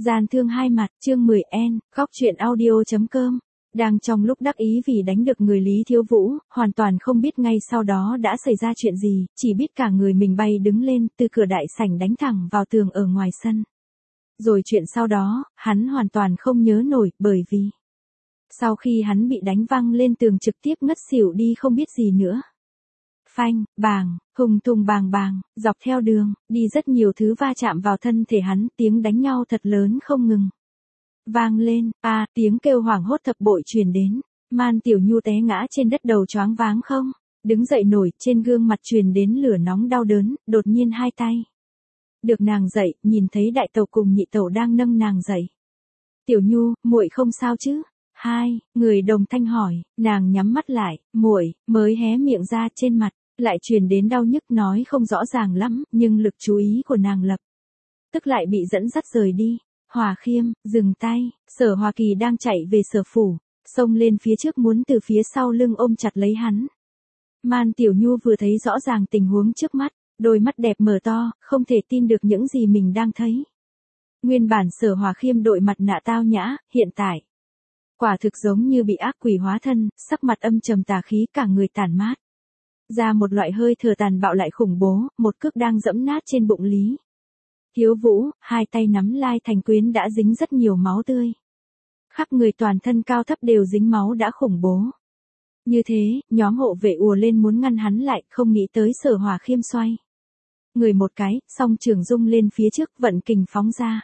Gian thương hai mặt, chương 10N, góc truyện audio.com. Đang trong lúc đắc ý vì đánh được người Lý Thiếu Vũ, hoàn toàn không biết ngay sau đó đã xảy ra chuyện gì, chỉ biết cả người mình bay đứng lên, từ cửa đại sảnh đánh thẳng vào tường ở ngoài sân. Rồi chuyện sau đó, hắn hoàn toàn không nhớ nổi, bởi vì sau khi hắn bị đánh văng lên tường trực tiếp ngất xỉu đi không biết gì nữa. Phanh, bàng, hùng thùng bàng bàng, dọc theo đường, đi rất nhiều thứ va chạm vào thân thể hắn, tiếng đánh nhau thật lớn không ngừng. Vang lên, tiếng kêu hoảng hốt thập bội truyền đến, Man Tiểu Nhu té ngã trên đất đầu choáng váng không, đứng dậy nổi, trên gương mặt truyền đến lửa nóng đau đớn, đột nhiên hai tay. Được nàng dậy, nhìn thấy đại tẩu cùng nhị tẩu đang nâng nàng dậy. Tiểu Nhu, muội không sao chứ? Hai, người đồng thanh hỏi, nàng nhắm mắt lại, muội mới hé miệng ra trên mặt, lại truyền đến đau nhức nói không rõ ràng lắm, nhưng lực chú ý của nàng lập tức lại bị dẫn dắt rời đi. Hòa Khiêm, dừng tay, Sở Hòa Kỳ đang chạy về Sở phủ, xông lên phía trước muốn từ phía sau lưng ôm chặt lấy hắn. Man Tiểu Nhu vừa thấy rõ ràng tình huống trước mắt, đôi mắt đẹp mở to, không thể tin được những gì mình đang thấy. Nguyên bản Sở Hòa Khiêm đội mặt nạ tao nhã, hiện tại quả thực giống như bị ác quỷ hóa thân, sắc mặt âm trầm tà khí, cả người tàn mát ra một loại hơi thở tàn bạo lại khủng bố, một cước đang dẫm nát trên bụng Lý Thiếu Vũ, hai tay nắm lai thành quyến đã dính rất nhiều máu tươi. Khắp người toàn thân cao thấp đều dính máu đã khủng bố. Như thế, nhóm hộ vệ ùa lên muốn ngăn hắn lại, không nghĩ tới Sở Hòa Khiêm xoay người một cái, song trường dung lên phía trước, vận kình phóng ra.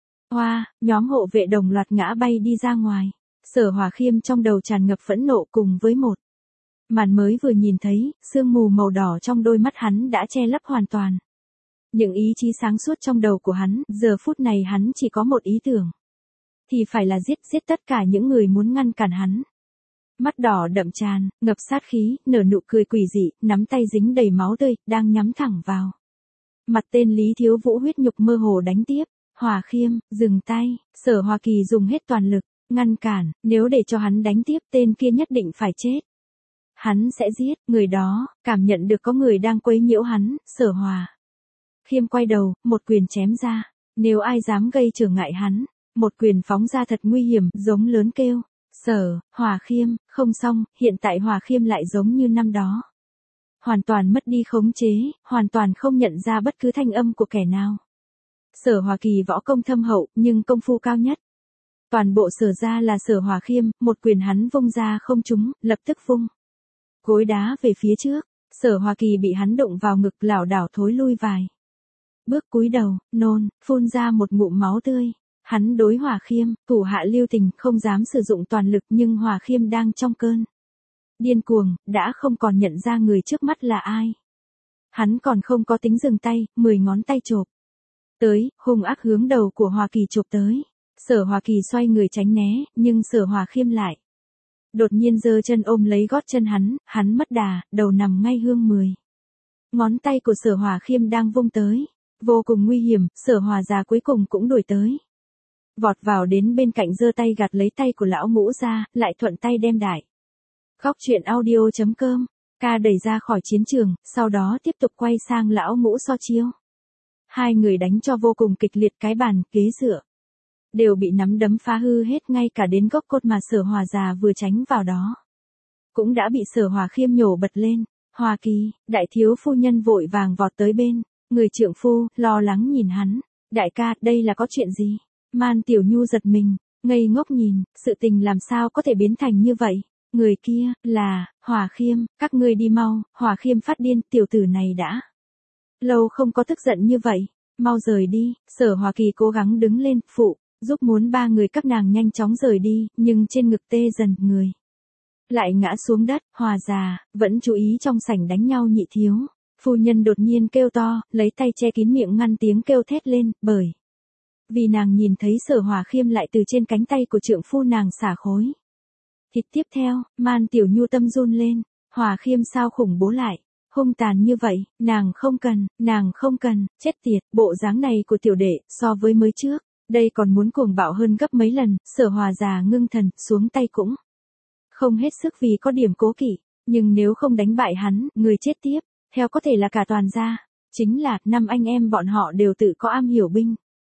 Nhóm hộ vệ đồng loạt ngã bay đi ra ngoài. Sở Hòa Khiêm trong đầu tràn ngập phẫn nộ cùng với một màn mới vừa nhìn thấy, sương mù màu đỏ trong đôi mắt hắn đã che lấp hoàn toàn những ý chí sáng suốt trong đầu của hắn, giờ phút này hắn chỉ có một ý tưởng. Thì phải là giết tất cả những người muốn ngăn cản hắn. Mắt đỏ đậm tràn, ngập sát khí, nở nụ cười quỷ dị, nắm tay dính đầy máu tươi, đang nhắm thẳng vào mặt tên Lý Thiếu Vũ, huyết nhục mơ hồ đánh tiếp. Hòa Khiêm, dừng tay, Sở Hòa Kỳ dùng hết toàn lực ngăn cản, nếu để cho hắn đánh tiếp tên kia nhất định phải chết. Hắn sẽ giết người đó, cảm nhận được có người đang quấy nhiễu hắn, Sở Hòa Khiêm quay đầu, một quyền chém ra, nếu ai dám gây trở ngại hắn, một quyền phóng ra thật nguy hiểm, giống lớn kêu. Sở Hòa Khiêm, không xong, hiện tại Hòa Khiêm lại giống như năm đó. Hoàn toàn mất đi khống chế, hoàn toàn không nhận ra bất cứ thanh âm của kẻ nào. Sở Hòa Kỳ võ công thâm hậu, nhưng công phu cao nhất. Toàn bộ Sở ra là Sở Hòa Khiêm, một quyền hắn vung ra không trúng, lập tức vung gối đá về phía trước. Sở Hòa Kỳ bị hắn đụng vào ngực, lảo đảo thối lui vài bước, cúi đầu, nôn, phun ra một ngụm máu tươi. Hắn đối Hòa Khiêm, thủ hạ lưu tình, không dám sử dụng toàn lực, nhưng Hòa Khiêm đang trong cơn điên cuồng, đã không còn nhận ra người trước mắt là ai. Hắn còn không có tính dừng tay, 10 ngón tay chộp tới, hung ác hướng đầu của Hòa Kỳ chộp tới. Sở Hòa Kỳ xoay người tránh né, nhưng Sở Hòa Khiêm lại đột nhiên giơ chân ôm lấy gót chân hắn mất đà, đầu nằm ngay hương 10 ngón tay của Sở Hòa Khiêm đang vung tới. Vô cùng nguy hiểm, Sở Hòa già cuối cùng cũng đuổi tới. Vọt vào đến bên cạnh, giơ tay gạt lấy tay của lão Ngũ ra, lại thuận tay đem đại góc truyện audio.com ca đẩy ra khỏi chiến trường, sau đó tiếp tục quay sang lão Ngũ so chiêu. Hai người đánh cho vô cùng kịch liệt, cái bàn, ghế dựa đều bị nắm đấm phá hư hết, ngay cả đến gốc cốt mà Sở Hòa già vừa tránh vào đó cũng đã bị Sở Hòa Khiêm nhổ bật lên. Hòa Kỳ, đại thiếu phu nhân vội vàng vọt tới bên người trượng phu, lo lắng nhìn hắn. Đại ca, đây là có chuyện gì? Man Tiểu Nhu giật mình, ngây ngốc nhìn, sự tình làm sao có thể biến thành như vậy? Người kia, là Hòa Khiêm, các ngươi đi mau. Hòa Khiêm phát điên, tiểu tử này đã lâu không có tức giận như vậy, mau rời đi. Sở Hòa Kỳ cố gắng đứng lên, phụ giúp muốn ba người các nàng nhanh chóng rời đi, nhưng trên ngực tê dần, người lại ngã xuống đất. Hòa già vẫn chú ý trong sảnh đánh nhau. Nhị thiếu phu nhân đột nhiên kêu to, lấy tay che kín miệng ngăn tiếng kêu thét lên, bởi vì nàng nhìn thấy Sở Hòa Khiêm lại từ trên cánh tay của trượng phu nàng xả khối thịt. Tiếp theo, Man Tiểu Nhu tâm run lên. Hòa Khiêm sao khủng bố lại hung tàn như vậy? Nàng không cần, chết tiệt, bộ dáng này của tiểu đệ, so với mới trước, đây còn muốn cuồng bạo hơn gấp mấy lần. Sở Hòa già ngưng thần, xuống tay cũng không hết sức vì có điểm cố kỵ, nhưng nếu không đánh bại hắn, người chết tiếp theo có thể là cả toàn gia, chính là 5 anh em bọn họ đều tự có am hiểu binh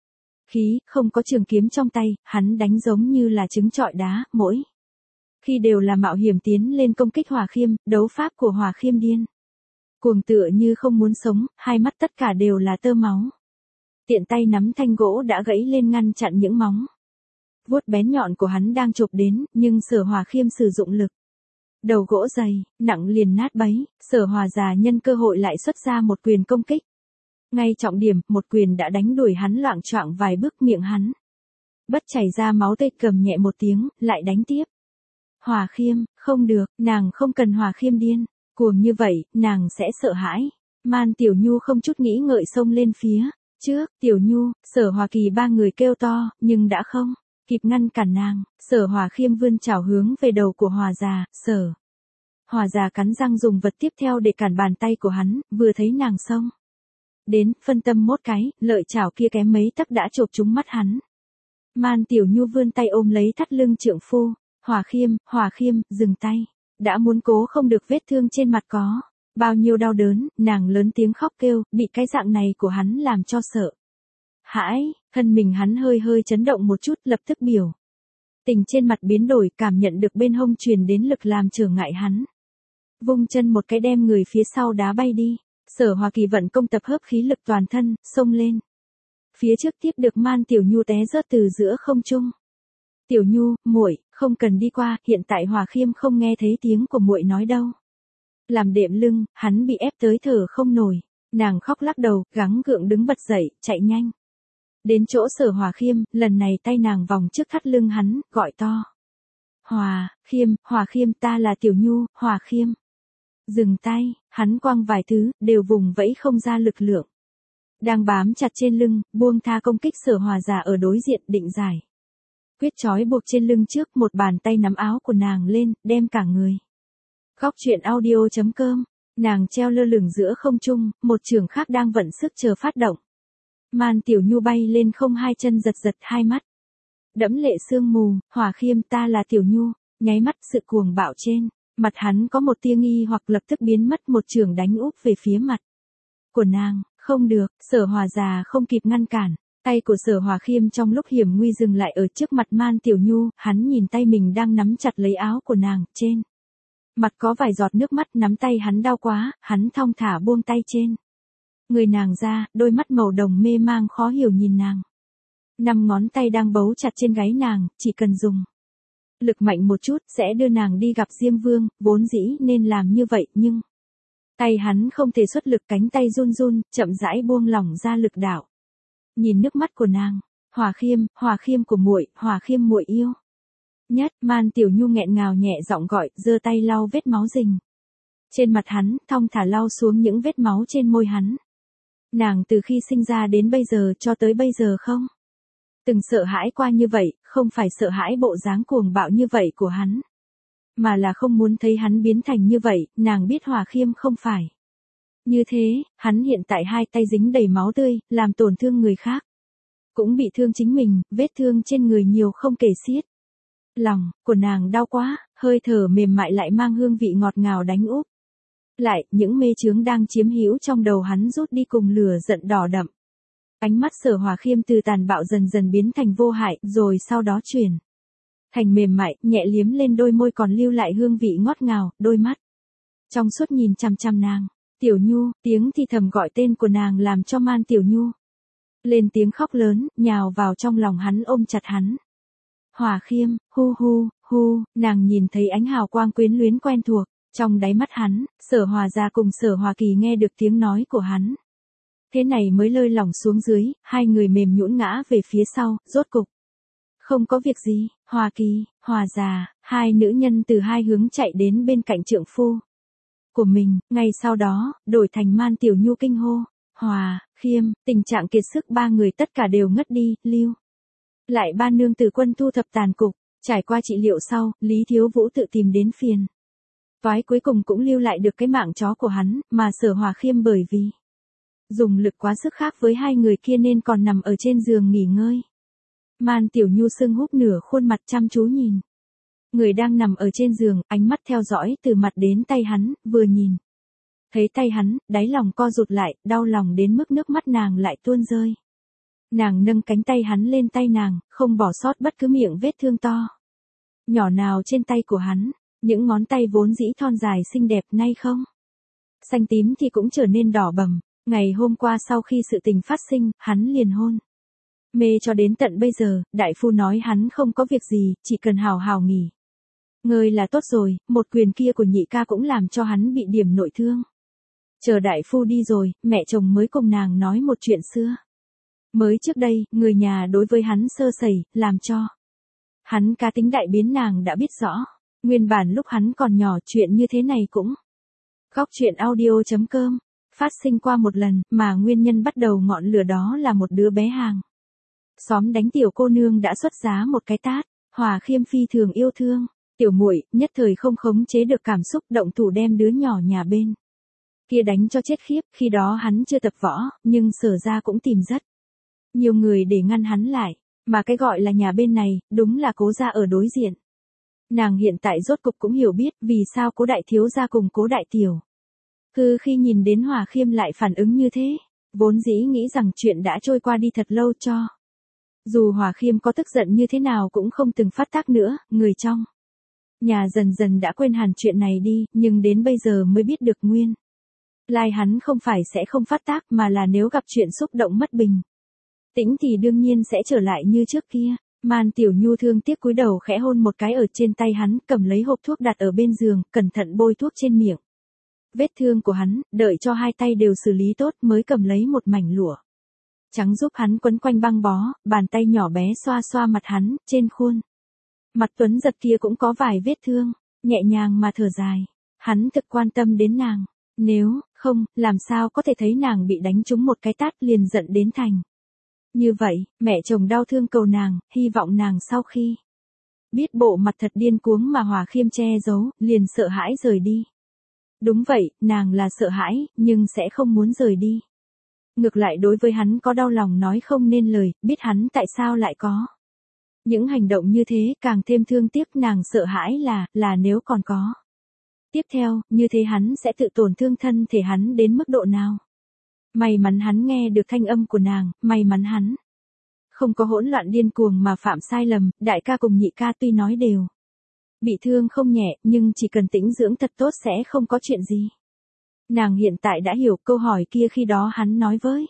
khí, không có trường kiếm trong tay, hắn đánh giống như là trứng trọi đá, mỗi khi đều là mạo hiểm tiến lên công kích Hỏa Khiêm, đấu pháp của Hỏa Khiêm điên cuồng tựa như không muốn sống, hai mắt tất cả đều là tơ máu. Tiện tay nắm thanh gỗ đã gãy lên ngăn chặn những móng vuốt bén nhọn của hắn đang chộp đến, nhưng Sở Hỏa Khiêm sử dụng lực đầu gỗ dày, nặng liền nát bấy, Sở Hòa già nhân cơ hội lại xuất ra một quyền công kích. Ngay trọng điểm, một quyền đã đánh đuổi hắn loạng choạng vài bước, miệng hắn bất chảy ra máu tươi, cầm nhẹ một tiếng, lại đánh tiếp. Hỏa Khiêm, không được, nàng không cần Hỏa Khiêm điên cuồng như vậy, nàng sẽ sợ hãi. Man Tiểu Nhu không chút nghĩ ngợi xông lên phía trước, Tiểu Nhu, Sở Hòa Kỳ ba người kêu to, nhưng đã không kịp ngăn cản nàng. Sở Hỏa Khiêm vươn chảo hướng về đầu của Hòa già, Sở Hòa già cắn răng dùng vật tiếp theo để cản bàn tay của hắn, vừa thấy nàng xông đến, phân tâm một cái, lợi chảo kia kém mấy tấc đã chộp trúng mắt hắn. Man Tiểu Nhu vươn tay ôm lấy thắt lưng trượng phu. Hỏa Khiêm, dừng tay. Đã muốn cố không được, vết thương trên mặt có bao nhiêu đau đớn, nàng lớn tiếng khóc kêu, bị cái dạng này của hắn làm cho sợ hãi, thân mình hắn hơi hơi chấn động một chút, lập tức biểu tình trên mặt biến đổi, cảm nhận được bên hông truyền đến lực làm trở ngại hắn. Vung chân một cái đem người phía sau đá bay đi. Sở Hòa Kỳ vận công tập hợp khí lực toàn thân, xông lên phía trước, tiếp được Man Tiểu Nhu té rớt từ giữa không trung. Tiểu Nhu, muội, không cần đi qua, hiện tại Hỏa Khiêm không nghe thấy tiếng của muội nói đâu. Làm đệm lưng, hắn bị ép tới thở không nổi. Nàng khóc lắc đầu, gắng gượng đứng bật dậy, chạy nhanh đến chỗ Sở Hỏa Khiêm, lần này tay nàng vòng trước thắt lưng hắn, gọi to. Hỏa Khiêm, ta là Tiểu Nhu, Hỏa Khiêm. Dừng tay, hắn quăng vài thứ, đều vùng vẫy không ra lực lượng. Đang bám chặt trên lưng, buông tha công kích. Sở Hòa già ở đối diện định giải quyết trói buộc trên lưng trước, một bàn tay nắm áo của nàng lên, đem cả người. Góc truyện audio.com, nàng treo lơ lửng giữa không trung, một trường khác đang vận sức chờ phát động. Man Tiểu Nhu bay lên không, hai chân giật giật, hai mắt đẫm lệ sương mù. Hỏa Khiêm, ta là Tiểu Nhu. Nháy mắt, sự cuồng bạo trên mặt hắn có một tia nghi hoặc lập tức biến mất, một chưởng đánh úp về phía mặt của nàng. Không được, Sở Hòa già không kịp ngăn cản. Tay của Sở Hòa Khiêm trong lúc hiểm nguy dừng lại ở trước mặt Man Tiểu Nhu, hắn nhìn tay mình đang nắm chặt lấy áo của nàng, trên mặt có vài giọt nước mắt, nắm tay hắn đau quá, hắn thong thả buông tay trên người nàng ra, đôi mắt màu đồng mê mang khó hiểu nhìn nàng. 5 ngón tay đang bấu chặt trên gáy nàng, chỉ cần dùng lực mạnh một chút sẽ đưa nàng đi gặp Diêm Vương, vốn dĩ nên làm như vậy, nhưng tay hắn không thể xuất lực, cánh tay run run, chậm rãi buông lỏng ra lực đạo. Nhìn nước mắt của nàng, Hỏa Khiêm của muội, Hỏa Khiêm muội yêu nhất. Man Tiểu Nhu nghẹn ngào nhẹ giọng gọi, giơ tay lau vết máu rình trên mặt hắn, thong thả lau xuống những vết máu trên môi hắn. Nàng từ khi sinh ra đến bây giờ cho tới bây giờ không từng sợ hãi qua như vậy, không phải sợ hãi bộ dáng cuồng bạo như vậy của hắn, mà là không muốn thấy hắn biến thành như vậy. Nàng biết Hỏa Khiêm không phải như thế, hắn hiện tại hai tay dính đầy máu tươi, làm tổn thương người khác, cũng bị thương chính mình, vết thương trên người nhiều không kể xiết. Lòng của nàng đau quá, hơi thở mềm mại lại mang hương vị ngọt ngào đánh úp lại, những mê chướng đang chiếm hữu trong đầu hắn rút đi cùng lửa giận đỏ đậm. Ánh mắt Sở Hòa Khiêm từ tàn bạo dần dần biến thành vô hại, rồi sau đó chuyển thành mềm mại, nhẹ liếm lên đôi môi còn lưu lại hương vị ngọt ngào, đôi mắt trong suốt nhìn chằm chằm nàng. Tiểu Nhu, tiếng thì thầm gọi tên của nàng làm cho Man Tiểu Nhu lên tiếng khóc lớn, nhào vào trong lòng hắn, ôm chặt hắn. Hỏa Khiêm, hu, nàng nhìn thấy ánh hào quang quyến luyến quen thuộc trong đáy mắt hắn. Sở Hòa già cùng Sở Hòa Kỳ nghe được tiếng nói của hắn, thế này mới lơi lỏng xuống dưới, hai người mềm nhũn ngã về phía sau, rốt cục không có việc gì. Hòa Kỳ, Hòa già, hai nữ nhân từ hai hướng chạy đến bên cạnh trượng phu của mình, ngay sau đó đổi thành Man Tiểu Nhu kinh hô. Hòa Khiêm, tình trạng kiệt sức, ba người tất cả đều ngất đi. Lưu lại ba nương tử quân thu thập tàn cục, trải qua trị liệu sau, Lý Thiếu Vũ tự tìm đến phiền toái, cuối cùng cũng lưu lại được cái mạng chó của hắn, mà Sở Hòa Khiêm bởi vì dùng lực quá sức khác với hai người kia nên còn nằm ở trên giường nghỉ ngơi. Man Tiểu Nhu sưng húp nửa khuôn mặt chăm chú nhìn người đang nằm ở trên giường, ánh mắt theo dõi từ mặt đến tay hắn, vừa nhìn thấy tay hắn, đáy lòng co rụt lại, đau lòng đến mức nước mắt nàng lại tuôn rơi. Nàng nâng cánh tay hắn lên tay nàng, không bỏ sót bất cứ miệng vết thương to nhỏ nào trên tay của hắn, những ngón tay vốn dĩ thon dài xinh đẹp nay không. Xanh tím thì cũng trở nên đỏ bầm, ngày hôm qua sau khi sự tình phát sinh, hắn liền hôn mê cho đến tận bây giờ, đại phu nói hắn không có việc gì, chỉ cần hào hào nghỉ ngơi là tốt rồi, một quyền kia của nhị ca cũng làm cho hắn bị điểm nội thương. Chờ đại phu đi rồi, mẹ chồng mới cùng nàng nói một chuyện xưa. Mới trước đây, người nhà đối với hắn sơ sẩy, làm cho hắn cá tính đại biến nàng đã biết rõ. Nguyên bản lúc hắn còn nhỏ chuyện như thế này cũng góc chuyện audio.com phát sinh qua một lần, mà nguyên nhân bắt đầu ngọn lửa đó là một đứa bé hàng xóm đánh tiểu cô nương đã xuất giá một cái tát. Hòa Khiêm phi thường yêu thương tiểu muội, nhất thời không khống chế được cảm xúc, động thủ đem đứa nhỏ nhà bên kia đánh cho chết khiếp. Khi đó hắn chưa tập võ, nhưng Sở ra cũng tìm rất nhiều người để ngăn hắn lại, mà cái gọi là nhà bên này, đúng là Cố gia ở đối diện. Nàng hiện tại rốt cục cũng hiểu biết vì sao Cố đại thiếu gia cùng Cố đại tiểu khi nhìn đến Hòa Khiêm lại phản ứng như thế, vốn dĩ nghĩ rằng chuyện đã trôi qua đi thật lâu cho dù Hòa Khiêm có tức giận như thế nào cũng không từng phát tác nữa. Người trong nhà dần dần đã quên hẳn chuyện này đi, nhưng đến bây giờ mới biết được nguyên lai hắn không phải sẽ không phát tác, mà là nếu gặp chuyện xúc động mất bình tĩnh thì đương nhiên sẽ trở lại như trước kia. Man Tiểu Nhu thương tiếc cúi đầu khẽ hôn một cái ở trên tay hắn, cầm lấy hộp thuốc đặt ở bên giường, cẩn thận bôi thuốc trên miệng vết thương của hắn, đợi cho hai tay đều xử lý tốt mới cầm lấy một mảnh lụa trắng giúp hắn quấn quanh băng bó, bàn tay nhỏ bé xoa xoa mặt hắn, trên khuôn mặt tuấn giật kia cũng có vài vết thương, nhẹ nhàng mà thở dài. Hắn thực quan tâm đến nàng, nếu không, làm sao có thể thấy nàng bị đánh trúng một cái tát liền giận đến thành như vậy. Mẹ chồng đau thương cầu nàng, hy vọng nàng sau khi biết bộ mặt thật điên cuống mà Hòa Khiêm che giấu, liền sợ hãi rời đi. Đúng vậy, nàng là sợ hãi, nhưng sẽ không muốn rời đi. Ngược lại đối với hắn có đau lòng nói không nên lời, biết hắn tại sao lại có những hành động như thế, càng thêm thương tiếc. Nàng sợ hãi là nếu còn có tiếp theo, như thế hắn sẽ tự tổn thương thân thể hắn đến mức độ nào. May mắn hắn nghe được thanh âm của nàng, may mắn hắn không có hỗn loạn điên cuồng mà phạm sai lầm. Đại ca cùng nhị ca tuy nói đều bị thương không nhẹ, nhưng chỉ cần tĩnh dưỡng thật tốt sẽ không có chuyện gì. Nàng hiện tại đã hiểu câu hỏi kia khi đó hắn nói với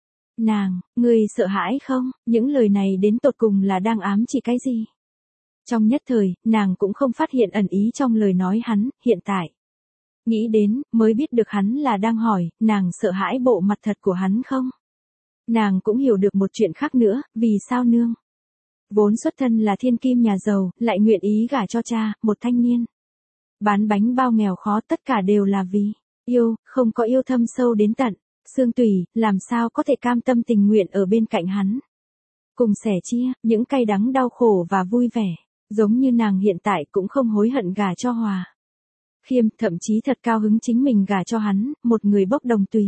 nàng, ngươi sợ hãi không? Những lời này đến tột cùng là đang ám chỉ cái gì? Trong nhất thời, nàng cũng không phát hiện ẩn ý trong lời nói hắn, hiện tại nghĩ đến, mới biết được hắn là đang hỏi, nàng sợ hãi bộ mặt thật của hắn không? Nàng cũng hiểu được một chuyện khác nữa, vì sao nương vốn xuất thân là thiên kim nhà giàu, lại nguyện ý gả cho cha, một thanh niên bán bánh bao nghèo khó, tất cả đều là vì yêu, không có yêu thâm sâu đến tận xương tủy, làm sao có thể cam tâm tình nguyện ở bên cạnh hắn, cùng sẻ chia những cay đắng đau khổ và vui vẻ. Giống như nàng hiện tại cũng không hối hận gả cho Hòa Khiêm, thậm chí thật cao hứng chính mình gả cho hắn, một người bốc đồng tùy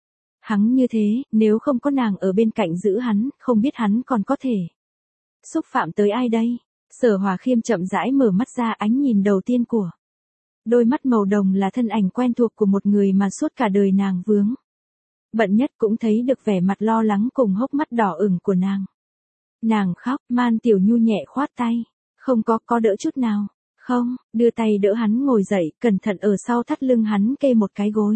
hắn như thế. Nếu không có nàng ở bên cạnh giữ hắn, không biết hắn còn có thể xúc phạm tới ai đây. Sở Hòa Khiêm chậm rãi mở mắt ra, ánh nhìn đầu tiên của đôi mắt màu đồng là thân ảnh quen thuộc của một người mà suốt cả đời nàng vướng bận nhất, cũng thấy được vẻ mặt lo lắng cùng hốc mắt đỏ ửng của nàng. Nàng khóc, Man Tiểu Nhu nhẹ khoát tay, không có đỡ chút nào, không, đưa tay đỡ hắn ngồi dậy, cẩn thận ở sau thắt lưng hắn kê một cái gối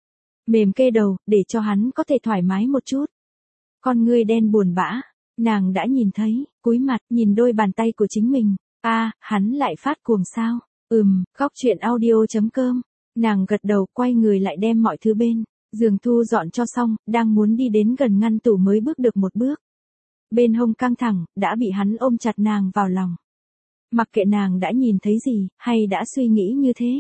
mềm kê đầu, để cho hắn có thể thoải mái một chút. Con ngươi đen buồn bã, nàng đã nhìn thấy, cúi mặt, nhìn đôi bàn tay của chính mình. Hắn lại phát cuồng sao? Góc chuyện audio.com. Nàng gật đầu, quay người lại đem mọi thứ bên giường thu dọn cho xong, đang muốn đi đến gần ngăn tủ mới bước được một bước. Bên hông căng thẳng, đã bị hắn ôm chặt nàng vào lòng. Mặc kệ nàng đã nhìn thấy gì, hay đã suy nghĩ như thế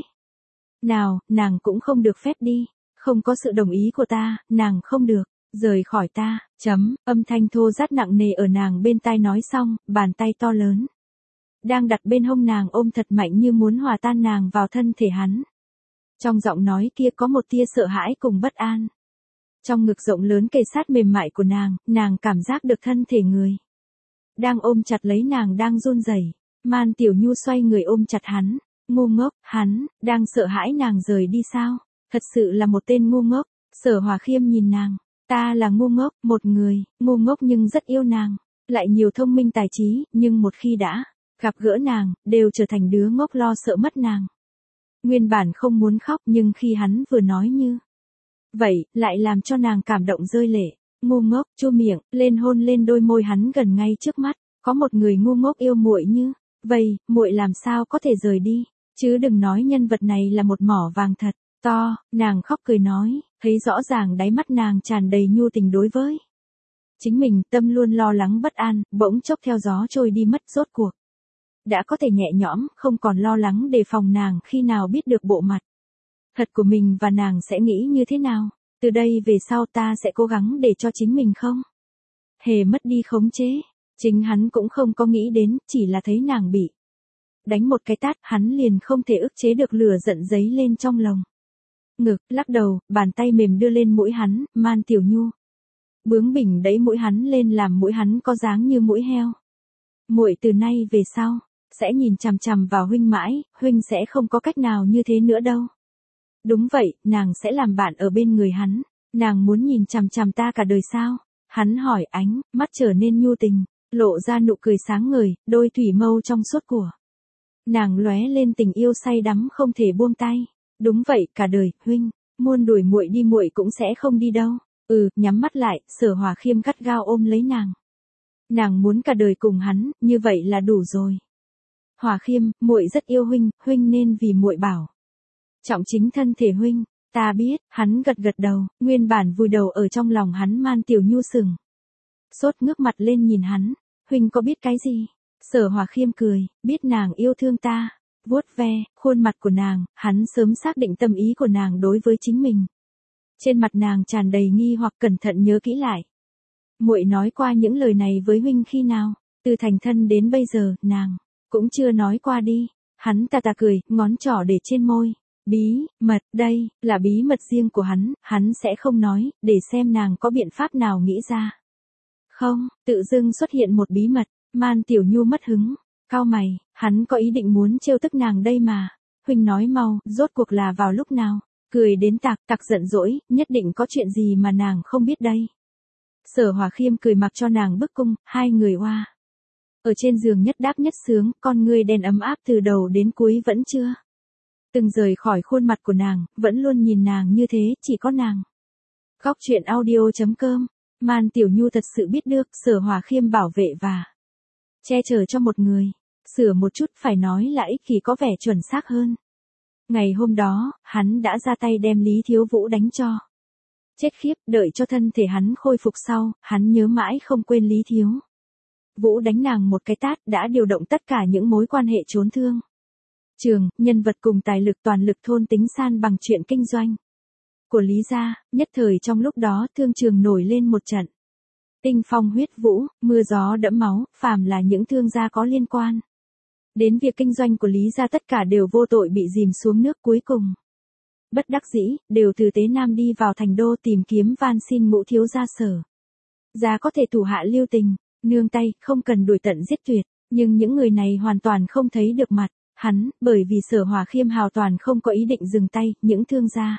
nào, nàng cũng không được phép đi. Không có sự đồng ý của ta, nàng không được rời khỏi ta. Âm thanh thô rát nặng nề ở nàng bên tai nói xong, bàn tay to lớn đang đặt bên hông nàng ôm thật mạnh như muốn hòa tan nàng vào thân thể hắn. Trong giọng nói kia có một tia sợ hãi cùng bất an. Trong ngực rộng lớn kề sát mềm mại của nàng cảm giác được thân thể người đang ôm chặt lấy nàng đang run rẩy. Man Tiểu Nhu xoay người ôm chặt hắn. Ngu ngốc, hắn đang sợ hãi nàng rời đi sao? Thật sự là một tên ngu ngốc. Sở Hòa Khiêm nhìn nàng, Ta là ngu ngốc, một người, ngu ngốc nhưng rất yêu nàng, lại nhiều thông minh tài trí, nhưng một khi đã gặp gỡ nàng, đều trở thành đứa ngốc lo sợ mất nàng. Nguyên bản không muốn khóc nhưng khi hắn vừa nói như vậy, lại làm cho nàng cảm động rơi lệ. Ngu ngốc, chu miệng, lên hôn lên đôi môi hắn gần ngay trước mắt, có một người ngu ngốc yêu muội như vậy, muội làm sao có thể rời đi, chứ đừng nói nhân vật này là một mỏ vàng thật to. Nàng khóc cười nói, thấy rõ ràng đáy mắt nàng tràn đầy nhu tình đối với chính mình, tâm luôn lo lắng bất an, bỗng chốc theo gió trôi đi mất. Rốt cuộc đã có thể nhẹ nhõm, không còn lo lắng đề phòng nàng khi nào biết được bộ mặt thật của mình và nàng sẽ nghĩ như thế nào. Từ đây về sau ta sẽ cố gắng để cho chính mình không hề mất đi khống chế. Chính hắn cũng không có nghĩ đến, chỉ là thấy nàng bị đánh một cái tát, hắn liền không thể ức chế được lửa giận dấy lên trong lòng. Ngực, lắc đầu, bàn tay mềm đưa lên mũi hắn, Man Tiểu Nhu bướng bỉnh đẩy mũi hắn lên làm mũi hắn có dáng như mũi heo. Muội từ nay về sau sẽ nhìn chằm chằm vào huynh mãi, huynh sẽ không có cách nào như thế nữa đâu. Đúng vậy, nàng sẽ làm bạn ở bên người hắn. Nàng muốn nhìn chằm chằm ta cả đời sao? Hắn hỏi, ánh mắt trở nên nhu tình, lộ ra nụ cười sáng ngời, đôi thủy mâu trong suốt của nàng lóe lên tình yêu say đắm không thể buông tay. Đúng vậy, cả đời, huynh muốn đuổi muội đi muội cũng sẽ không đi đâu. Nhắm mắt lại, Sở Hòa Khiêm gắt gao ôm lấy nàng. Nàng muốn cả đời cùng hắn, như vậy là đủ rồi. Hòa Khiêm, muội rất yêu huynh, huynh nên vì muội bảo trọng chính thân thể huynh. Ta biết, hắn gật gật đầu, nguyên bản vùi đầu ở trong lòng hắn Man Tiểu Nhu sừng sốt ngước mặt lên nhìn hắn, huynh có biết cái gì? Sở Hòa Khiêm cười, biết nàng yêu thương ta. Vuốt ve khuôn mặt của nàng, hắn sớm xác định tâm ý của nàng đối với chính mình. Trên mặt nàng tràn đầy nghi hoặc, cẩn thận nhớ kỹ lại. Muội nói qua những lời này với huynh khi nào? Từ thành thân đến bây giờ, nàng cũng chưa nói qua đi. Hắn tà tà cười, ngón trỏ để trên môi. Bí mật, đây là bí mật riêng của hắn sẽ không nói, để xem nàng có biện pháp nào nghĩ ra. Không, tự dưng xuất hiện một bí mật. Man Tiểu Nhu mất hứng, cau mày, hắn có ý định muốn trêu tức nàng đây mà. Huynh nói mau, rốt cuộc là vào lúc nào? Cười đến tạc giận dỗi, nhất định có chuyện gì mà nàng không biết đây. Sở Hòa Khiêm cười mặc cho nàng bức cung, hai người oa ở trên giường nhất đáp nhất sướng, con ngươi đen ấm áp từ đầu đến cuối vẫn chưa từng rời khỏi khuôn mặt của nàng, vẫn luôn nhìn nàng như thế, chỉ có nàng. Góc truyện audio.com. Man Tiểu Nhu thật sự biết được, Sở Hòa Khiêm bảo vệ và che chở cho một người, sửa một chút phải nói là ích kỷ có vẻ chuẩn xác hơn. Ngày hôm đó, hắn đã ra tay đem Lý Thiếu Vũ đánh cho chết khiếp, đợi cho thân thể hắn khôi phục sau, hắn nhớ mãi không quên Lý Thiếu Vũ đánh nàng một cái tát, đã điều động tất cả những mối quan hệ trốn thương trường, nhân vật cùng tài lực toàn lực thôn tính san bằng chuyện kinh doanh của Lý gia. Nhất thời trong lúc đó thương trường nổi lên một trận tinh phong huyết vũ, mưa gió đẫm máu, phàm là những thương gia có liên quan đến việc kinh doanh của Lý gia tất cả đều vô tội bị dìm xuống nước. Cuối cùng bất đắc dĩ, đều từ Tế Nam đi vào thành đô tìm kiếm van xin Ngũ thiếu gia Sở gia có thể thủ hạ lưu tình, nương tay, không cần đuổi tận giết tuyệt. Nhưng những người này hoàn toàn không thấy được mặt hắn, bởi vì Sở Hòa Khiêm hào toàn không có ý định dừng tay. Những thương gia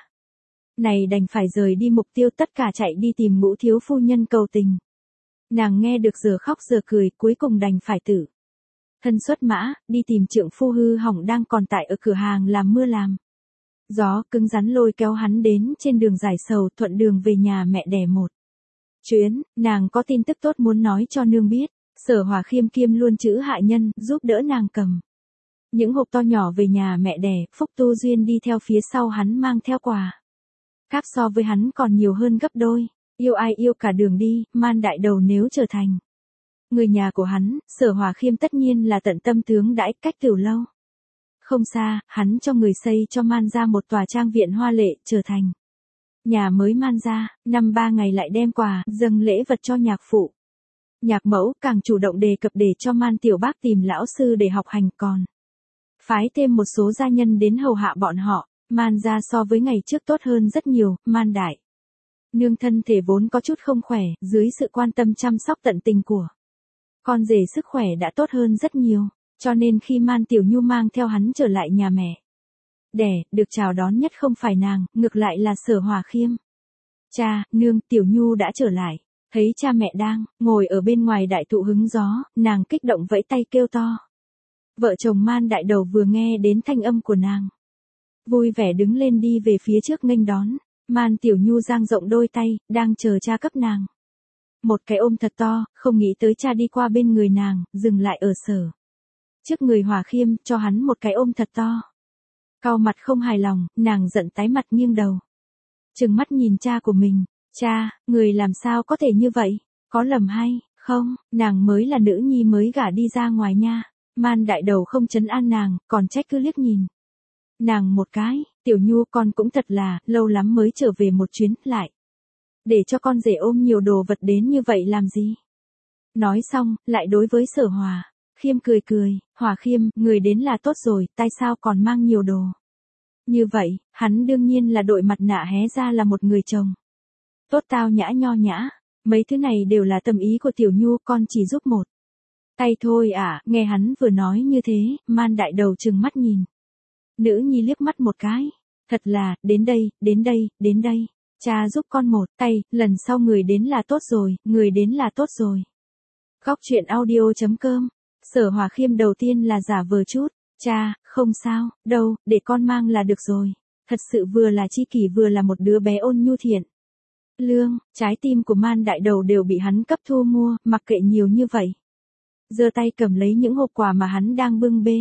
này đành phải rời đi mục tiêu, tất cả chạy đi tìm Ngũ thiếu phu nhân cầu tình. Nàng nghe được giờ khóc giờ cười, cuối cùng đành phải tự thân xuất mã, đi tìm trượng phu hư hỏng đang còn tại ở cửa hàng làm mưa làm gió, cứng rắn lôi kéo hắn đến trên đường giải sầu, thuận đường về nhà mẹ đẻ một chuyến. Nàng có tin tức tốt muốn nói cho nương biết. Sở Hòa Khiêm kiêm luôn chữ hạ nhân, giúp đỡ nàng cầm những hộp to nhỏ về nhà mẹ đẻ. Phúc Tu Duyên đi theo phía sau hắn mang theo quà cáp so với hắn còn nhiều hơn gấp đôi. Yêu ai yêu cả đường đi, Man đại đầu nếu trở thành người nhà của hắn, Sở Hòa Khiêm tất nhiên là tận tâm tướng đãi. Cách Tiểu Lâu không xa, hắn cho người xây cho Man ra một tòa trang viện hoa lệ, trở thành nhà mới Man ra. Năm 3 ngày lại đem quà dâng lễ vật cho nhạc phụ nhạc mẫu, càng chủ động đề cập để cho Man tiểu bác tìm lão sư để học hành, còn phái thêm một số gia nhân đến hầu hạ bọn họ. Man ra so với ngày trước tốt hơn rất nhiều. Man đại nương thân thể vốn có chút không khỏe, dưới sự quan tâm chăm sóc tận tình của con rể sức khỏe đã tốt hơn rất nhiều, cho nên khi Man Tiểu Nhu mang theo hắn trở lại nhà mẹ đẻ, được chào đón nhất không phải nàng, ngược lại là Sở Hòa Khiêm. Cha, nương, Tiểu Nhu đã trở lại. Thấy cha mẹ đang ngồi ở bên ngoài đại thụ hứng gió, nàng kích động vẫy tay kêu to. Vợ chồng Man Đại Đầu vừa nghe đến thanh âm của nàng, vui vẻ đứng lên đi về phía trước nghênh đón. Man Tiểu Nhu dang rộng đôi tay, đang chờ cha cấp nàng một cái ôm thật to, không nghĩ tới cha đi qua bên người nàng, dừng lại ở sở trước người Hòa Khiêm, cho hắn một cái ôm thật to. Cau mặt không hài lòng, nàng giận tái mặt nghiêng đầu, trừng mắt nhìn cha của mình. Cha, người làm sao có thể như vậy? Có lầm hay không? Nàng mới là nữ nhi mới gả đi ra ngoài nha. Man Đại Đầu không trấn an nàng, còn trách cứ liếc nhìn nàng một cái. Tiểu Nhu, con cũng thật là lâu lắm mới trở về một chuyến, lại để cho con rể ôm nhiều đồ vật đến như vậy làm gì? Nói xong, lại đối với Sở Hòa Khiêm cười cười. Hòa Khiêm, người đến là tốt rồi, tại sao còn mang nhiều đồ như vậy? Hắn đương nhiên là đội mặt nạ hé ra là một người chồng tốt tao nhã nho nhã. Mấy thứ này đều là tâm ý của Tiểu Nhu, con chỉ giúp một tay thôi à. Nghe hắn vừa nói như thế, Man Đại Đầu trừng mắt nhìn nữ nhi liếc mắt một cái. Thật là, đến đây, đến đây, đến đây. Cha giúp con một tay, lần sau người đến là tốt rồi, người đến là tốt rồi. Góc truyện audio.com. Sở Hòa Khiêm đầu tiên là giả vờ chút. Cha, không sao, đâu, để con mang là được rồi. Thật sự vừa là chi kỷ vừa là một đứa bé ôn nhu thiện lương. Trái tim của Man Đại Đầu đều bị hắn cấp thu mua, mặc kệ nhiều như vậy. Giơ tay cầm lấy những hộp quà mà hắn đang bưng bê,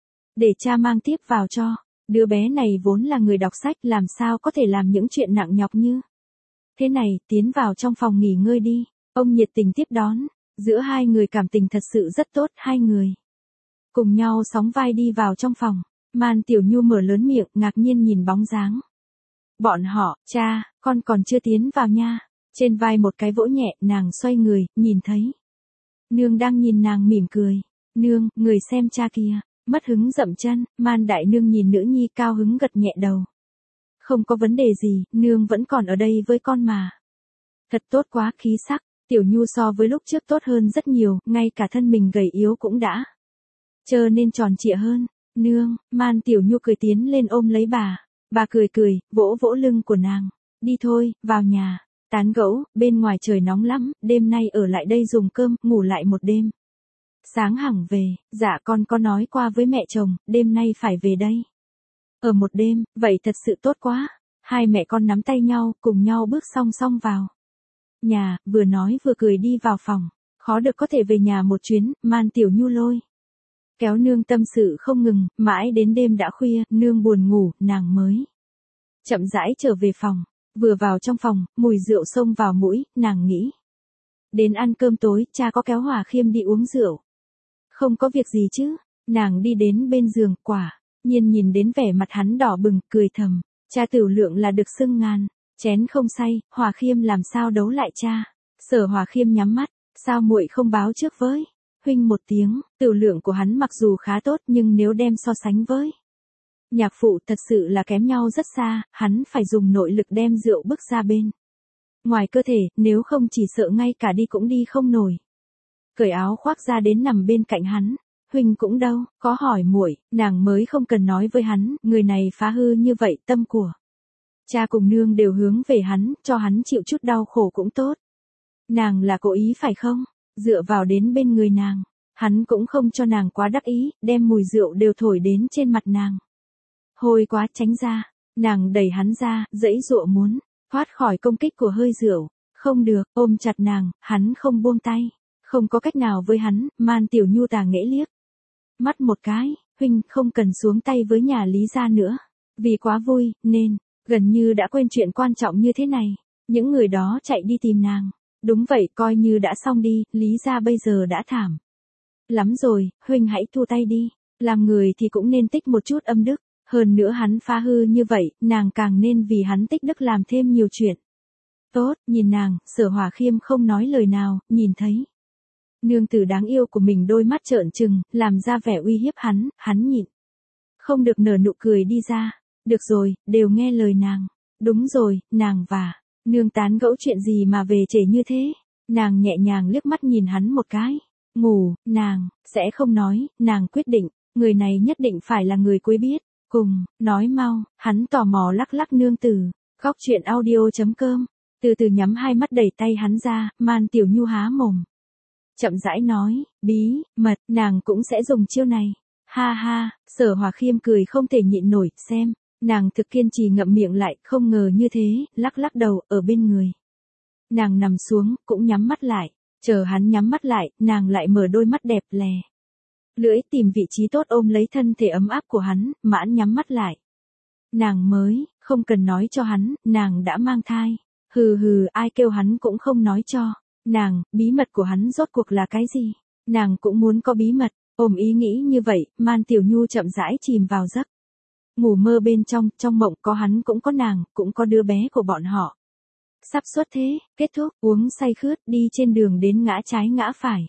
để cha mang tiếp vào cho. Đứa bé này vốn là người đọc sách, làm sao có thể làm những chuyện nặng nhọc như thế này. Tiến vào trong phòng nghỉ ngơi đi. Ông nhiệt tình tiếp đón. Giữa hai người cảm tình thật sự rất tốt, hai người cùng nhau sóng vai đi vào trong phòng. Man Tiểu Nhu mở lớn miệng, ngạc nhiên nhìn bóng dáng bọn họ. Cha, con còn chưa tiến vào nha. Trên vai một cái vỗ nhẹ, nàng xoay người, nhìn thấy nương đang nhìn nàng mỉm cười. Nương, người xem cha kìa. Mất hứng dậm chân. Man Đại Nương nhìn nữ nhi cao hứng gật nhẹ đầu. Không có vấn đề gì, nương vẫn còn ở đây với con mà. Thật tốt quá, khí sắc. Tiểu Nhu so với lúc trước tốt hơn rất nhiều, ngay cả thân mình gầy yếu cũng đã trở nên tròn trịa hơn. Nương, Man Tiểu Nhu cười tiến lên ôm lấy bà. Bà cười cười, vỗ vỗ lưng của nàng. Đi thôi, vào nhà. Tán gẫu, bên ngoài trời nóng lắm, đêm nay ở lại đây dùng cơm, ngủ lại một đêm. Sáng hẳn về. Dạ, con có nói qua với mẹ chồng, đêm nay phải về đây ở một đêm. Vậy thật sự tốt quá. Hai mẹ con nắm tay nhau, cùng nhau bước song song vào nhà, vừa nói vừa cười đi vào phòng. Khó được có thể về nhà một chuyến. Man Tiểu Nhu lôi kéo nương tâm sự không ngừng, mãi đến đêm đã khuya, nương buồn ngủ, nàng mới chậm rãi trở về phòng. Vừa vào trong phòng, mùi rượu xông vào mũi, nàng nghĩ đến ăn cơm tối. Cha có kéo Hòa Khiêm đi uống rượu không có việc gì chứ? Nàng đi đến bên giường, quả nhiên nhìn đến vẻ mặt hắn đỏ bừng, cười thầm. Cha Tiểu Lượng là được xưng ngàn chén không say, Hòa Khiêm làm sao đấu lại cha? Sở Hòa Khiêm nhắm mắt. Sao muội không báo trước với huynh một tiếng? Tiểu Lượng của hắn mặc dù khá tốt, nhưng nếu đem so sánh với nhạc phụ thật sự là kém nhau rất xa. Hắn phải dùng nội lực đem rượu bức ra bên ngoài cơ thể, nếu không chỉ sợ ngay cả đi cũng đi không nổi. Cởi áo khoác ra đến nằm bên cạnh hắn. Huynh cũng đâu, có hỏi muội, nàng mới không cần nói với hắn. Người này phá hư như vậy, tâm của cha cùng nương đều hướng về hắn, cho hắn chịu chút đau khổ cũng tốt. Nàng là cố ý phải không? Dựa vào đến bên người nàng, hắn cũng không cho nàng quá đắc ý, đem mùi rượu đều thổi đến trên mặt nàng. Hôi quá, tránh ra. Nàng đẩy hắn ra, giãy giụa muốn thoát khỏi công kích của hơi rượu. Không được, ôm chặt nàng, hắn không buông tay. Không có cách nào với hắn. Man Tiểu Nhu tà nghễ liếc mắt một cái. Huynh không cần xuống tay với nhà Lý gia nữa. Vì quá vui, nên gần như đã quên chuyện quan trọng như thế này. Những người đó chạy đi tìm nàng. Đúng vậy, coi như đã xong đi. Lý gia bây giờ đã thảm lắm rồi. Huynh hãy thu tay đi. Làm người thì cũng nên tích một chút âm đức. Hơn nữa hắn phá hư như vậy, nàng càng nên vì hắn tích đức làm thêm nhiều chuyện tốt. Nhìn nàng, Sở Hòa Khiêm không nói lời nào. Nhìn thấy nương tử đáng yêu của mình đôi mắt trợn trừng, làm ra vẻ uy hiếp hắn. Hắn nhịn không được nở nụ cười đi ra. Được rồi, đều nghe lời nàng. Đúng rồi, nàng và nương tán gẫu chuyện gì mà về trễ như thế? Nàng nhẹ nhàng liếc mắt nhìn hắn một cái. Ngủ, nàng sẽ không nói. Nàng quyết định, người này nhất định phải là người cuối biết. Cùng nói mau. Hắn tò mò lắc lắc nương tử. Góc truyện audio.com Từ từ nhắm hai mắt đẩy tay hắn ra, Man Tiểu Nhu há mồm. Chậm rãi nói, bí, mật, nàng cũng sẽ dùng chiêu này. Ha ha, Sở Hòa Khiêm cười không thể nhịn nổi, xem, nàng thực kiên trì ngậm miệng lại, không ngờ như thế, lắc lắc đầu, ở bên người. Nàng nằm xuống, cũng nhắm mắt lại, chờ hắn nhắm mắt lại, nàng lại mở đôi mắt đẹp lè. Lưỡi tìm vị trí tốt ôm lấy thân thể ấm áp của hắn, mãn nhắm mắt lại. Nàng mới, không cần nói cho hắn, nàng đã mang thai. Hừ hừ, ai kêu hắn cũng không nói cho. Nàng, bí mật của hắn rốt cuộc là cái gì? Nàng cũng muốn có bí mật, ôm ý nghĩ như vậy, Man Tiểu Nhu chậm rãi chìm vào giấc. Ngủ mơ bên trong mộng có hắn cũng có nàng, cũng có đứa bé của bọn họ. Sắp xuất thế, kết thúc, uống say khướt, đi trên đường đến ngã trái ngã phải.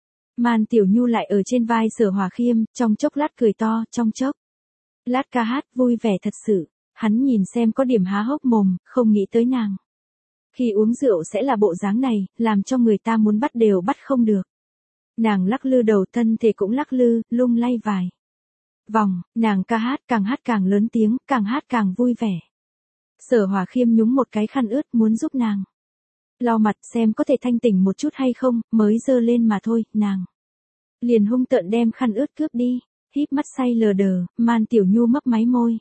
Man Tiểu Nhu lại ở trên vai Sở Hòa Khiêm, trong chốc lát cười to, trong chốc lát ca hát vui vẻ thật sự. Hắn nhìn xem có điểm há hốc mồm, không nghĩ tới nàng. Khi uống rượu sẽ là bộ dáng này, làm cho người ta muốn bắt đều bắt không được. Nàng lắc lư đầu, thân thể cũng lắc lư, lung lay vài vòng, nàng ca hát càng lớn tiếng, càng hát càng vui vẻ. Sở Hòa Khiêm nhúng một cái khăn ướt muốn giúp nàng lau mặt xem có thể thanh tỉnh một chút hay không, mới giơ lên mà thôi, nàng liền hung tợn đem khăn ướt cướp đi, híp mắt say lờ đờ, Man Tiểu Nhu mấp máy môi.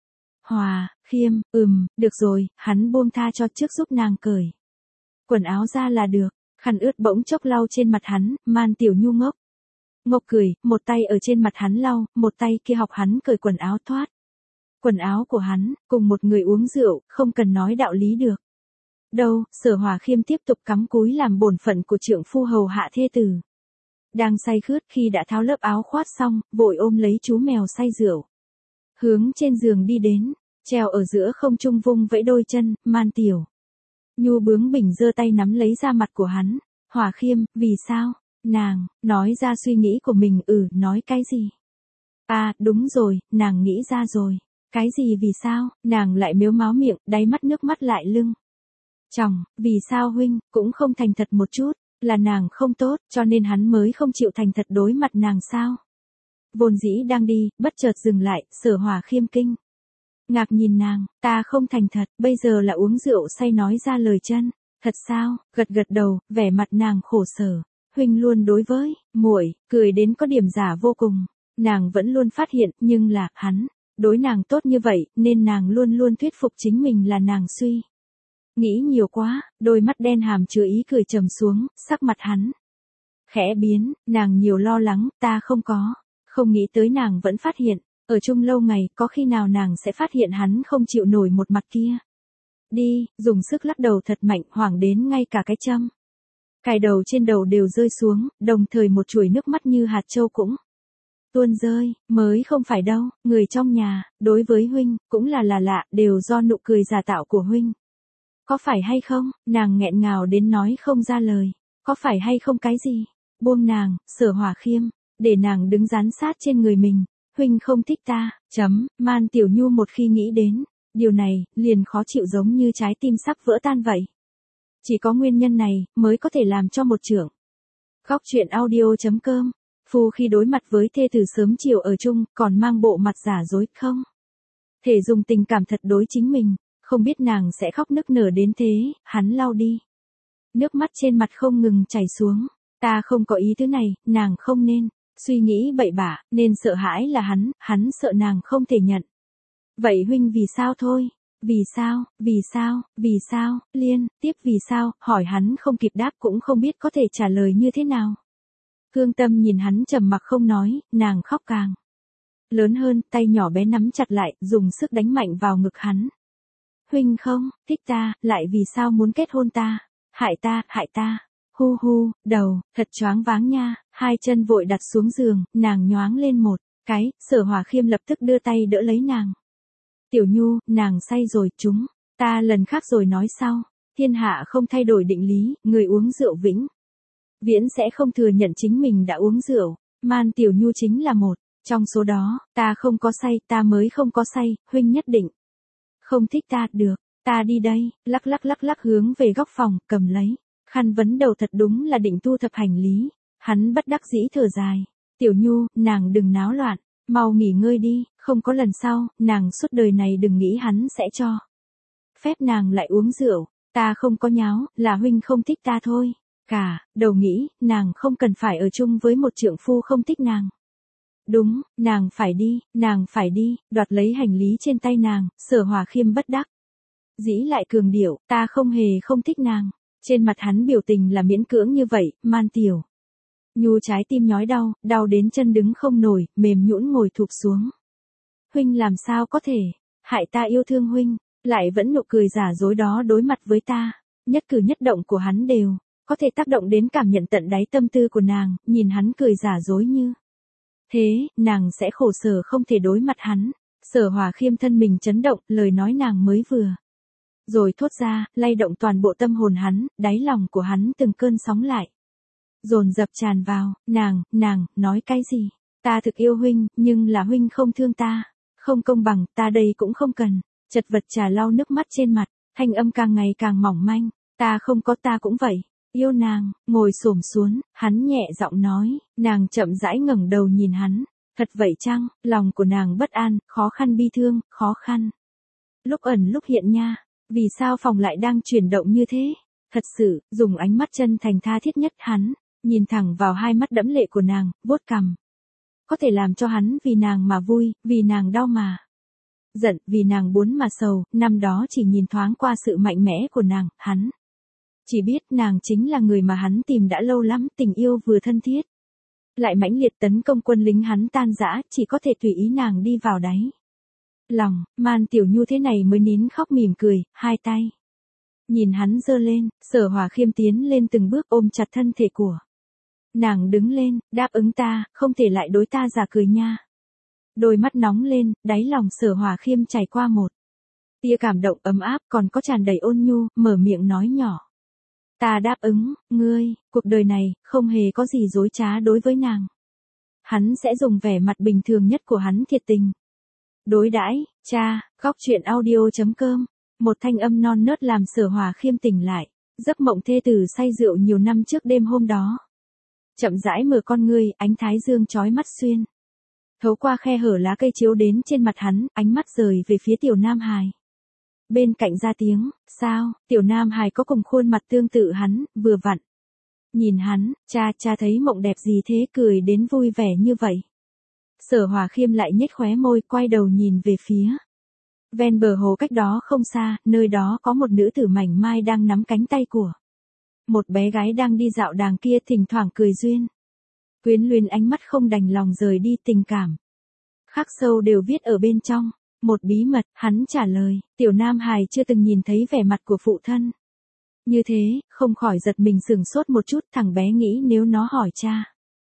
Hòa, Khiêm, được rồi, hắn buông tha cho trước giúp nàng cởi quần áo ra là được, khăn ướt bỗng chốc lau trên mặt hắn, Man Tiểu Nhu ngốc cười, một tay ở trên mặt hắn lau, một tay kia học hắn cởi quần áo thoát. Quần áo của hắn, cùng một người uống rượu, không cần nói đạo lý được. Đâu, Sở Hòa Khiêm tiếp tục cắm cúi làm bổn phận của trượng phu hầu hạ thê tử. Đang say khướt khi đã tháo lớp áo khoác xong, vội ôm lấy chú mèo say rượu. Hướng trên giường đi đến, treo ở giữa không trung vung vẫy đôi chân, Man Tiểu Nhu bướng bỉnh giơ tay nắm lấy da mặt của hắn. Hòa Khiêm, vì sao? Nàng, nói ra suy nghĩ của mình, nói cái gì? À, đúng rồi, nàng nghĩ ra rồi. Cái gì vì sao? Nàng lại mếu máo miệng, đáy mắt nước mắt lại lưng tròng, vì sao huynh, cũng không thành thật một chút, là nàng không tốt, cho nên hắn mới không chịu thành thật đối mặt nàng sao? Vốn dĩ đang đi, bất chợt dừng lại, Sở Hòa Khiêm kinh ngạc nhìn nàng, ta không thành thật, bây giờ là uống rượu say nói ra lời chân, thật sao? Gật gật đầu, vẻ mặt nàng khổ sở, huynh luôn đối với muội cười đến có điểm giả vô cùng, nàng vẫn luôn phát hiện, nhưng là hắn đối nàng tốt như vậy, nên nàng luôn luôn thuyết phục chính mình là nàng suy nghĩ nhiều quá, đôi mắt đen hàm chứa ý cười trầm xuống, sắc mặt hắn khẽ biến, nàng nhiều lo lắng, ta không nghĩ tới nàng vẫn phát hiện, ở chung lâu ngày, có khi nào nàng sẽ phát hiện hắn không chịu nổi một mặt kia. Đi, dùng sức lắc đầu thật mạnh, hoảng đến ngay cả cái châm cài đầu trên đầu đều rơi xuống, đồng thời một chuỗi nước mắt như hạt châu cũng tuôn rơi, mới không phải đâu, người trong nhà, đối với huynh, cũng là lạ, đều do nụ cười giả tạo của huynh. Có phải hay không, nàng nghẹn ngào đến nói không ra lời, có phải hay không cái gì, buông nàng, Sở Hòa Khiêm, để nàng đứng dán sát trên người mình, huynh không thích ta, Man Tiểu Nhu một khi nghĩ đến, điều này, liền khó chịu giống như trái tim sắp vỡ tan vậy. Chỉ có nguyên nhân này, mới có thể làm cho một trưởng. Góc truyện audio.com, phu khi đối mặt với thê tử sớm chiều ở chung, còn mang bộ mặt giả dối, không thể dùng tình cảm thật đối chính mình, không biết nàng sẽ khóc nức nở đến thế, hắn lau đi. Nước mắt trên mặt không ngừng chảy xuống, ta không có ý thứ này, nàng không nên suy nghĩ bậy bạ, nên sợ hãi là hắn sợ nàng không thể nhận. Vậy huynh vì sao thôi? Vì sao, liên tiếp vì sao, hỏi hắn không kịp đáp cũng không biết có thể trả lời như thế nào. Cương Tâm nhìn hắn trầm mặc không nói, nàng khóc càng lớn hơn, tay nhỏ bé nắm chặt lại, dùng sức đánh mạnh vào ngực hắn. Huynh không thích ta, lại vì sao muốn kết hôn ta? Hại ta. Hu hu, đầu, thật choáng váng nha, hai chân vội đặt xuống giường, nàng nhoáng lên một cái, Sở Hòa Khiêm lập tức đưa tay đỡ lấy nàng. Tiểu Nhu, nàng say rồi, ta lần khác rồi nói sau, thiên hạ không thay đổi định lý, người uống rượu vĩnh viễn sẽ không thừa nhận chính mình đã uống rượu, Man Tiểu Nhu chính là một trong số đó, ta không có say, ta mới không có say, huynh nhất định không thích ta, được, ta đi đây, lắc hướng về góc phòng, cầm lấy khăn vấn đầu, thật đúng là định thu thập hành lý, hắn bất đắc dĩ thở dài. Tiểu Nhu, nàng đừng náo loạn, mau nghỉ ngơi đi, không có lần sau, nàng suốt đời này đừng nghĩ hắn sẽ cho phép nàng lại uống rượu. Ta không có nháo, là huynh không thích ta thôi. Đầu nghĩ, nàng không cần phải ở chung với một trượng phu không thích nàng. Đúng, nàng phải đi, đoạt lấy hành lý trên tay nàng, Sở Hòa Khiêm bất đắc dĩ lại cường điệu, ta không hề không thích nàng. Trên mặt hắn biểu tình là miễn cưỡng như vậy, Man Tiểu Nhu trái tim nhói đau, đau đến chân đứng không nổi, mềm nhũn ngồi thụp xuống. Huynh làm sao có thể, hại ta yêu thương huynh, lại vẫn nụ cười giả dối đó đối mặt với ta. Nhất cử nhất động của hắn đều có thể tác động đến cảm nhận tận đáy tâm tư của nàng, nhìn hắn cười giả dối như thế, nàng sẽ khổ sở không thể đối mặt hắn. Sở Hòa Khiêm thân mình chấn động, lời nói nàng mới vừa rồi thốt ra, lay động toàn bộ tâm hồn hắn, đáy lòng của hắn từng cơn sóng lại dồn dập tràn vào. Nàng nói cái gì? Ta thực yêu huynh, nhưng là huynh không thương ta, không công bằng, ta đây cũng không cần. Chật vật trà lau nước mắt trên mặt, thanh âm càng ngày càng mỏng manh. Ta không có, ta cũng vậy. Yêu nàng. Ngồi xổm xuống, hắn nhẹ giọng nói. Nàng chậm rãi ngẩng đầu nhìn hắn. Thật vậy chăng? Lòng của nàng bất an, khó khăn bi thương, khó khăn lúc ẩn lúc hiện nha. Vì sao phòng lại đang chuyển động như thế? Thật sự, dùng ánh mắt chân thành tha thiết nhất hắn, nhìn thẳng vào hai mắt đẫm lệ của nàng, vuốt cằm. Có thể làm cho hắn vì nàng mà vui, vì nàng đau mà giận, vì nàng buồn mà sầu. Năm đó chỉ nhìn thoáng qua sự mạnh mẽ của nàng, hắn chỉ biết nàng chính là người mà hắn tìm đã lâu lắm, tình yêu vừa thân thiết lại mãnh liệt tấn công quân lính hắn tan rã, chỉ có thể tùy ý nàng đi vào đáy lòng. Man Tiểu Nhu thế này mới nín khóc mỉm cười, hai tay nhìn hắn giơ lên. Sở Hòa Khiêm tiến lên từng bước ôm chặt thân thể của nàng, đứng lên, đáp ứng ta, không thể lại đối ta giả cười nha. Đôi mắt nóng lên, đáy lòng Sở Hòa Khiêm trải qua một tia cảm động ấm áp, còn có tràn đầy ôn nhu, mở miệng nói nhỏ. Ta đáp ứng, ngươi, cuộc đời này, không hề có gì dối trá đối với nàng. Hắn sẽ dùng vẻ mặt bình thường nhất của hắn thiệt tình đối đãi. Góc truyện audio.com. Một thanh âm non nớt làm Sở Hòa Khiêm tỉnh lại. Giấc mộng thê tử say rượu nhiều năm trước đêm hôm đó. Chậm rãi mở con ngươi, ánh thái dương chói mắt xuyên thấu qua khe hở lá cây chiếu đến trên mặt hắn, ánh mắt rời về phía Tiểu Nam Hải. Bên cạnh ra tiếng, sao? Tiểu Nam Hải có cùng khuôn mặt tương tự hắn, vừa vặn nhìn hắn, cha thấy mộng đẹp gì thế, cười đến vui vẻ như vậy. Sở Hòa Khiêm lại nhếch khóe môi, quay đầu nhìn về phía ven bờ hồ cách đó không xa, nơi đó có một nữ tử mảnh mai đang nắm cánh tay của một bé gái đang đi dạo đàng kia, thỉnh thoảng cười duyên quyến luyến, ánh mắt không đành lòng rời đi, tình cảm khắc sâu đều viết ở bên trong. Một bí mật, hắn trả lời. Tiểu Nam Hải chưa từng nhìn thấy vẻ mặt của phụ thân như thế, không khỏi giật mình sửng sốt một chút. Thằng bé nghĩ nếu nó hỏi cha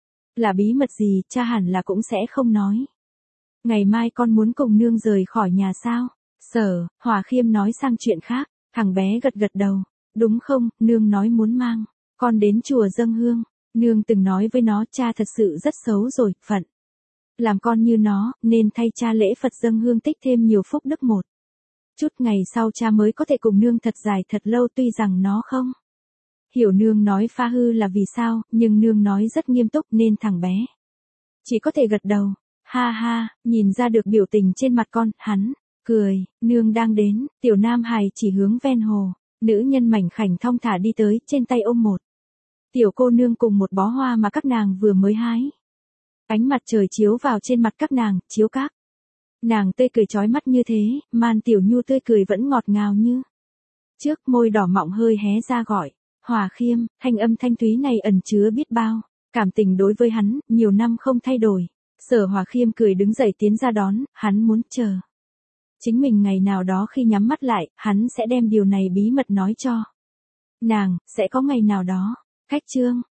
là bí mật gì, cha hẳn là cũng sẽ không nói. Ngày mai con muốn cùng nương rời khỏi nhà sao? Sở Hòa Khiêm nói sang chuyện khác. Thằng bé gật gật đầu. Đúng không, nương nói muốn mang con đến chùa dâng hương. Nương từng nói với nó, cha thật sự rất xấu rồi, phận làm con như nó, nên thay cha lễ Phật dâng hương tích thêm nhiều phúc đức một chút, ngày sau cha mới có thể cùng nương thật dài thật lâu. Tuy rằng nó không hiểu nương nói pha hư là vì sao, nhưng nương nói rất nghiêm túc nên thằng bé chỉ có thể gật đầu. Ha ha, nhìn ra được biểu tình trên mặt con, hắn cười. Nương đang đến. Tiểu Nam Hải chỉ hướng ven hồ. Nữ nhân mảnh khảnh thong thả đi tới, trên tay ôm một tiểu cô nương cùng một bó hoa mà các nàng vừa mới hái. Ánh mặt trời chiếu vào trên mặt các nàng, chiếu các nàng tươi cười chói mắt như thế. Man Tiểu Nhu tươi cười vẫn ngọt ngào như trước, môi đỏ mọng hơi hé ra gọi. Hòa Khiêm. Thanh âm thanh thúy này ẩn chứa biết bao cảm tình đối với hắn, nhiều năm không thay đổi. Sở Hòa Khiêm cười đứng dậy tiến ra đón, hắn muốn chờ chính mình ngày nào đó khi nhắm mắt lại, hắn sẽ đem điều này bí mật nói cho nàng, sẽ có ngày nào đó. Khách chương.